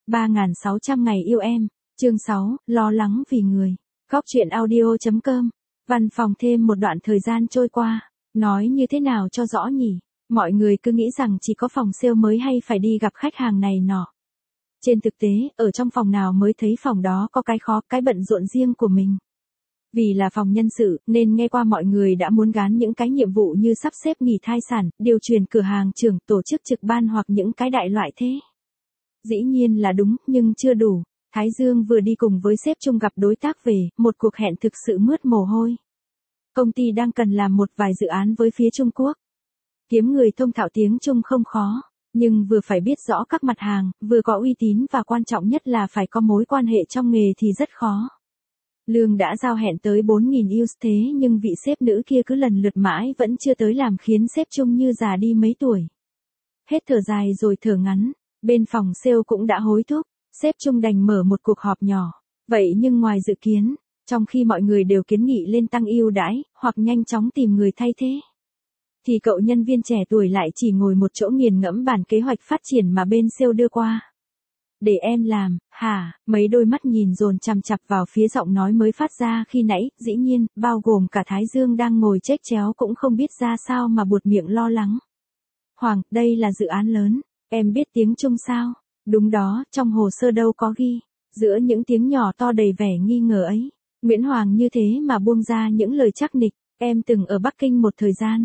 3600 ngày yêu em, chương 6, lo lắng vì người. Góc truyện audio.com. Văn phòng thêm một đoạn thời gian trôi qua, nói như thế nào cho rõ nhỉ? Mọi người cứ nghĩ rằng chỉ có phòng sale mới hay phải đi gặp khách hàng này nọ. Trên thực tế, ở trong phòng nào mới thấy phòng đó có cái khó, cái bận rộn riêng của mình. Vì là phòng nhân sự, nên nghe qua mọi người đã muốn gán những cái nhiệm vụ như sắp xếp nghỉ thai sản, điều chuyển cửa hàng trưởng, tổ chức trực ban hoặc những cái đại loại thế. Dĩ nhiên là đúng, nhưng chưa đủ. Thái Dương vừa đi cùng với sếp Trung gặp đối tác về, một cuộc hẹn thực sự mướt mồ hôi. Công ty đang cần làm một vài dự án với phía Trung Quốc. Kiếm người thông thạo tiếng Trung không khó, nhưng vừa phải biết rõ các mặt hàng, vừa có uy tín và quan trọng nhất là phải có mối quan hệ trong nghề thì rất khó. Lương đã giao hẹn tới 4.000 USD thế nhưng vị sếp nữ kia cứ lần lượt mãi vẫn chưa tới làm khiến sếp Trung như già đi mấy tuổi. Hết thở dài rồi thở ngắn, bên phòng sale cũng đã hối thúc, sếp Trung đành mở một cuộc họp nhỏ. Vậy nhưng ngoài dự kiến, trong khi mọi người đều kiến nghị lên tăng ưu đãi, hoặc nhanh chóng tìm người thay thế, thì cậu nhân viên trẻ tuổi lại chỉ ngồi một chỗ nghiền ngẫm bản kế hoạch phát triển mà bên sale đưa qua. Để em làm, hả? Mấy đôi mắt nhìn dồn chằm chặp vào phía giọng nói mới phát ra khi nãy, dĩ nhiên, bao gồm cả Thái Dương đang ngồi chếch chéo cũng không biết ra sao mà buột miệng lo lắng. Hoàng, đây là dự án lớn, em biết tiếng Trung sao? Đúng đó, trong hồ sơ đâu có ghi. Giữa những tiếng nhỏ to đầy vẻ nghi ngờ ấy, Nguyễn Hoàng như thế mà buông ra những lời chắc nịch, em từng ở Bắc Kinh một thời gian,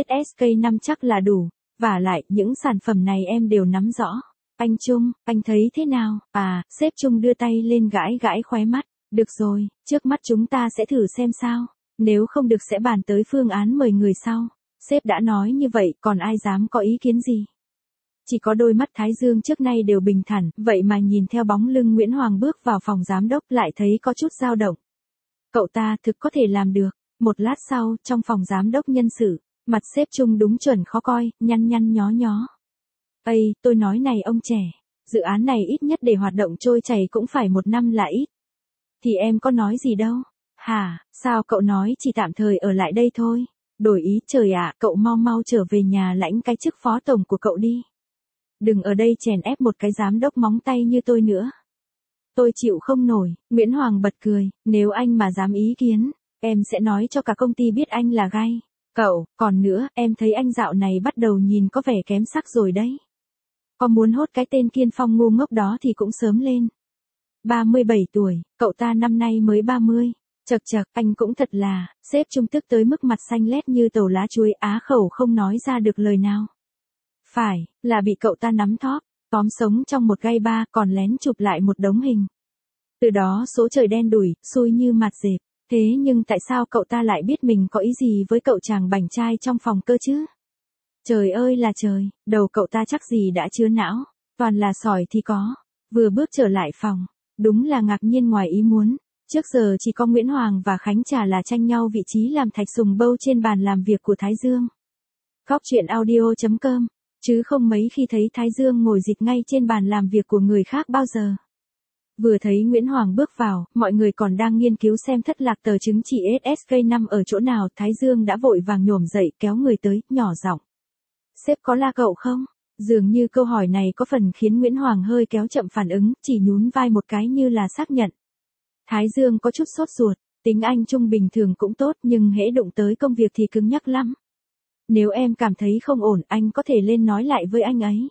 SSK5 chắc là đủ, vả lại, những sản phẩm này em đều nắm rõ. Anh Trung, anh thấy thế nào? À, sếp Trung đưa tay lên gãi gãi khóe mắt, được rồi, trước mắt chúng ta sẽ thử xem sao, nếu không được sẽ bàn tới phương án mời người sau. Sếp đã nói như vậy, còn ai dám có ý kiến gì? Chỉ có đôi mắt Thái Dương trước nay đều bình thản, vậy mà nhìn theo bóng lưng Nguyễn Hoàng bước vào phòng giám đốc lại thấy có chút dao động. Cậu ta thực có thể làm được. Một lát sau, trong phòng giám đốc nhân sự, mặt sếp Trung đúng chuẩn khó coi, nhăn nhăn nhó nhó. Ây, tôi nói này ông trẻ, dự án này ít nhất để hoạt động trôi chảy cũng phải 1 năm là ít. Thì em có nói gì đâu. Hả, sao cậu nói chỉ tạm thời ở lại đây thôi. Đổi ý trời ạ, cậu mau mau trở về nhà lãnh cái chức phó tổng của cậu đi. Đừng ở đây chèn ép một cái giám đốc móng tay như tôi nữa. Tôi chịu không nổi, Nguyễn Hoàng bật cười, nếu anh mà dám ý kiến, em sẽ nói cho cả công ty biết anh là gay. Cậu, còn nữa, em thấy anh dạo này bắt đầu nhìn có vẻ kém sắc rồi đấy. Có muốn hốt cái tên Kiên Phong ngu ngốc đó thì cũng sớm lên. 37 tuổi, cậu ta năm nay mới 30. Chậc chậc, anh cũng thật là, sếp Trung tức tới mức mặt xanh lét như tàu lá chuối, á khẩu không nói ra được lời nào. Phải, là bị cậu ta nắm thóp, tóm sống trong một gai ba còn lén chụp lại một đống hình. Từ đó số trời đen đủi, xui như mạt dẹp. Thế nhưng tại sao cậu ta lại biết mình có ý gì với cậu chàng bảnh trai trong phòng cơ chứ? Trời ơi là trời, đầu cậu ta chắc gì đã chứa não, toàn là sỏi thì có. Vừa bước trở lại phòng, đúng là ngạc nhiên ngoài ý muốn. Trước giờ chỉ có Nguyễn Hoàng và Khánh Trà là tranh nhau vị trí làm thạch sùng bâu trên bàn làm việc của Thái Dương. Góc truyện audio.com, chứ không mấy khi thấy Thái Dương ngồi dịch ngay trên bàn làm việc của người khác bao giờ. Vừa thấy Nguyễn Hoàng bước vào, mọi người còn đang nghiên cứu xem thất lạc tờ chứng chỉ SSK5 ở chỗ nào, Thái Dương đã vội vàng nhổm dậy kéo người tới, nhỏ giọng. Sếp có la cậu không? Dường như câu hỏi này có phần khiến Nguyễn Hoàng hơi kéo chậm phản ứng, chỉ nhún vai một cái như là xác nhận. Thái Dương có chút sốt ruột, tính anh Trung bình thường cũng tốt nhưng hễ đụng tới công việc thì cứng nhắc lắm. Nếu em cảm thấy không ổn, anh có thể lên nói lại với anh ấy.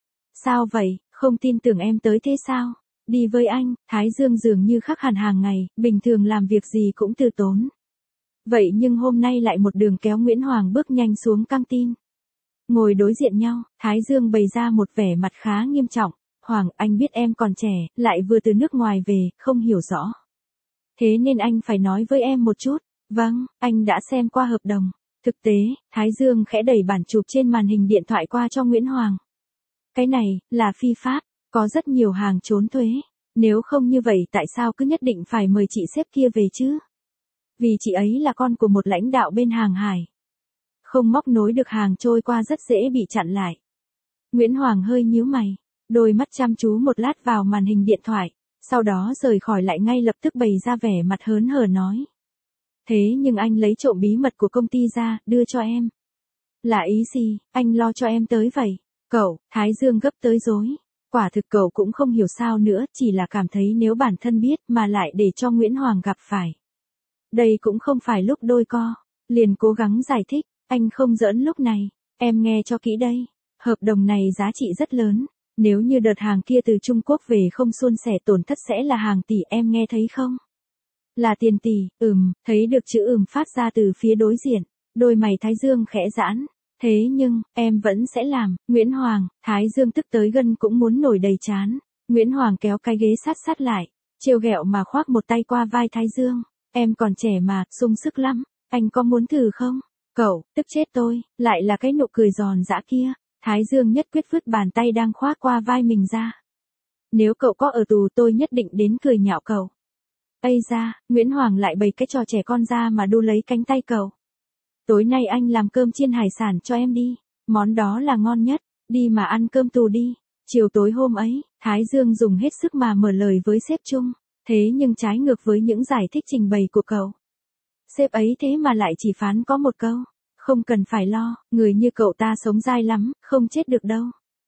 Sao vậy, không tin tưởng em tới thế sao? Đi với anh, Thái Dương dường như khác hẳn hàng ngày, bình thường làm việc gì cũng từ tốn. Vậy nhưng hôm nay lại một đường kéo Nguyễn Hoàng bước nhanh xuống căng tin. Ngồi đối diện nhau, Thái Dương bày ra một vẻ mặt khá nghiêm trọng. Hoàng, anh biết em còn trẻ, lại vừa từ nước ngoài về, không hiểu rõ. Thế nên anh phải nói với em một chút. Vâng, anh đã xem qua hợp đồng. Thực tế, Thái Dương khẽ đẩy bản chụp trên màn hình điện thoại qua cho Nguyễn Hoàng. Cái này, là phi pháp, có rất nhiều hàng trốn thuế. Nếu không như vậy tại sao cứ nhất định phải mời chị sếp kia về chứ? Vì chị ấy là con của một lãnh đạo bên hàng hải. Không móc nối được hàng trôi qua rất dễ bị chặn lại. Nguyễn Hoàng hơi nhíu mày, đôi mắt chăm chú một lát vào màn hình điện thoại, sau đó rời khỏi lại ngay lập tức bày ra vẻ mặt hớn hở nói. Thế nhưng anh lấy trộm bí mật của công ty ra, đưa cho em. Là ý gì, anh lo cho em tới vậy? Cậu, Thái Dương gấp tới rối. Quả thực cậu cũng không hiểu sao nữa, chỉ là cảm thấy nếu bản thân biết mà lại để cho Nguyễn Hoàng gặp phải. Đây cũng không phải lúc đôi co, liền cố gắng giải thích, anh không giỡn lúc này, em nghe cho kỹ đây, hợp đồng này giá trị rất lớn, nếu như đợt hàng kia từ Trung Quốc về không suôn sẻ tổn thất sẽ là hàng tỷ, em nghe thấy không? Là tiền tỷ, thấy được chữ phát ra từ phía đối diện, đôi mày Thái Dương khẽ giãn. Thế nhưng, em vẫn sẽ làm, Nguyễn Hoàng. Thái Dương tức tới gân cũng muốn nổi đầy trán. Nguyễn Hoàng kéo cái ghế sát sát lại, trêu ghẹo mà khoác một tay qua vai Thái Dương. Em còn trẻ mà, sung sức lắm, anh có muốn thử không? Cậu, tức chết tôi, lại là cái nụ cười giòn giã kia. Thái Dương nhất quyết vứt bàn tay đang khoác qua vai mình ra. Nếu cậu có ở tù tôi nhất định đến cười nhạo cậu. Ây da, Nguyễn Hoàng lại bày cái trò trẻ con ra mà đu lấy cánh tay cậu. Tối nay anh làm cơm chiên hải sản cho em đi, món đó là ngon nhất, đi mà ăn cơm tù đi. Chiều tối hôm ấy, Thái Dương dùng hết sức mà mở lời với sếp Trung, thế nhưng trái ngược với những giải thích trình bày của cậu. Sếp ấy thế mà lại chỉ phán có một câu, không cần phải lo, người như cậu ta sống dai lắm, không chết được đâu.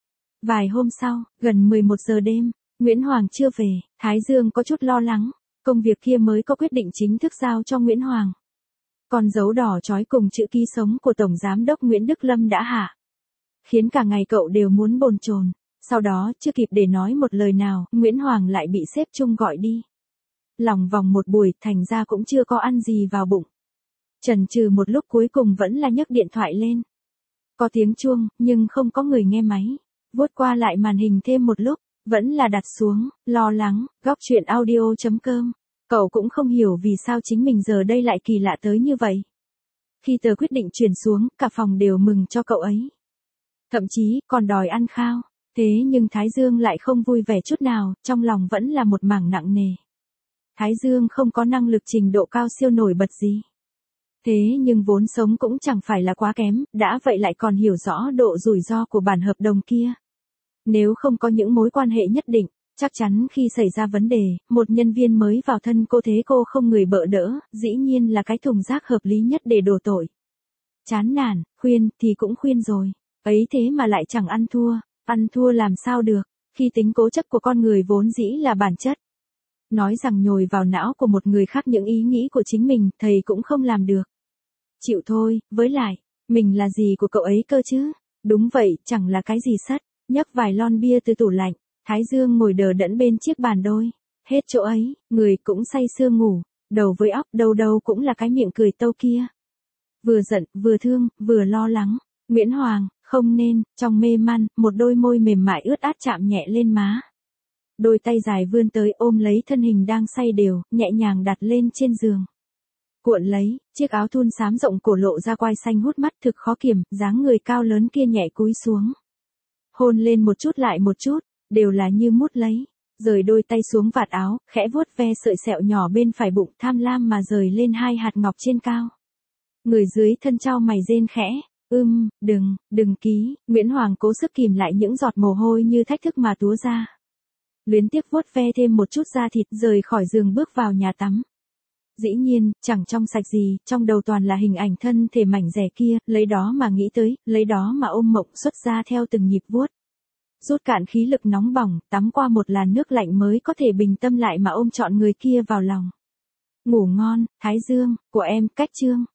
Vài hôm sau, gần 11 giờ đêm, Nguyễn Hoàng chưa về, Thái Dương có chút lo lắng, công việc kia mới có quyết định chính thức giao cho Nguyễn Hoàng. Còn dấu đỏ chói cùng chữ ký sống của Tổng Giám đốc Nguyễn Đức Lâm đã hạ. Khiến cả ngày cậu đều muốn bồn chồn. Sau đó, chưa kịp để nói một lời nào, Nguyễn Hoàng lại bị sếp Trung gọi đi. Lòng vòng một buổi, thành ra cũng chưa có ăn gì vào bụng. Chần chừ một lúc cuối cùng vẫn là nhấc điện thoại lên. Có tiếng chuông, nhưng không có người nghe máy. Vuốt qua lại màn hình thêm một lúc, vẫn là đặt xuống, lo lắng, góc chuyện audio.com. Cậu cũng không hiểu vì sao chính mình giờ đây lại kỳ lạ tới như vậy. Khi tờ quyết định chuyển xuống, cả phòng đều mừng cho cậu ấy. Thậm chí, còn đòi ăn khao. Thế nhưng Thái Dương lại không vui vẻ chút nào, trong lòng vẫn là một mảng nặng nề. Thái Dương không có năng lực trình độ cao siêu nổi bật gì. Thế nhưng vốn sống cũng chẳng phải là quá kém, đã vậy lại còn hiểu rõ độ rủi ro của bản hợp đồng kia. Nếu không có những mối quan hệ nhất định, chắc chắn khi xảy ra vấn đề, một nhân viên mới vào thân cô thế cô không người bợ đỡ, dĩ nhiên là cái thùng rác hợp lý nhất để đổ tội. Chán nản, khuyên thì cũng khuyên rồi, ấy thế mà lại chẳng ăn thua làm sao được, khi tính cố chấp của con người vốn dĩ là bản chất. Nói rằng nhồi vào não của một người khác những ý nghĩ của chính mình, thầy cũng không làm được. Chịu thôi, với lại, mình là gì của cậu ấy cơ chứ? Đúng vậy, chẳng là cái gì sất, nhấc vài lon bia từ tủ lạnh. Thái Dương ngồi đờ đẫn bên chiếc bàn đôi. Hết chỗ ấy, người cũng say sưa ngủ, đầu với óc đâu đâu cũng là cái miệng cười tâu kia. Vừa giận, vừa thương, vừa lo lắng. Nguyễn Hoàng, không nên, trong mê man, một đôi môi mềm mại ướt át chạm nhẹ lên má. Đôi tay dài vươn tới ôm lấy thân hình đang say đều, nhẹ nhàng đặt lên trên giường. Cuộn lấy, chiếc áo thun xám rộng cổ lộ ra quai xanh hút mắt thực khó kiểm, dáng người cao lớn kia nhẹ cúi xuống. Hôn lên một chút lại một chút. Đều là như mút lấy, rời đôi tay xuống vạt áo, khẽ vuốt ve sợi sẹo nhỏ bên phải bụng, tham lam mà rời lên hai hạt ngọc trên cao. Người dưới thân trao mày rên khẽ, đừng ký, Nguyễn Hoàng cố sức kìm lại những giọt mồ hôi như thách thức mà túa ra. Luyến tiếc vuốt ve thêm một chút da thịt rời khỏi giường bước vào nhà tắm. Dĩ nhiên, chẳng trong sạch gì, trong đầu toàn là hình ảnh thân thể mảnh dẻ kia, lấy đó mà nghĩ tới, lấy đó mà ôm mộng xuất ra theo từng nhịp vuốt. Rút cạn khí lực nóng bỏng, tắm qua một làn nước lạnh mới có thể bình tâm lại mà ôm trọn người kia vào lòng. Ngủ ngon, Thái Dương, của em, cách chương.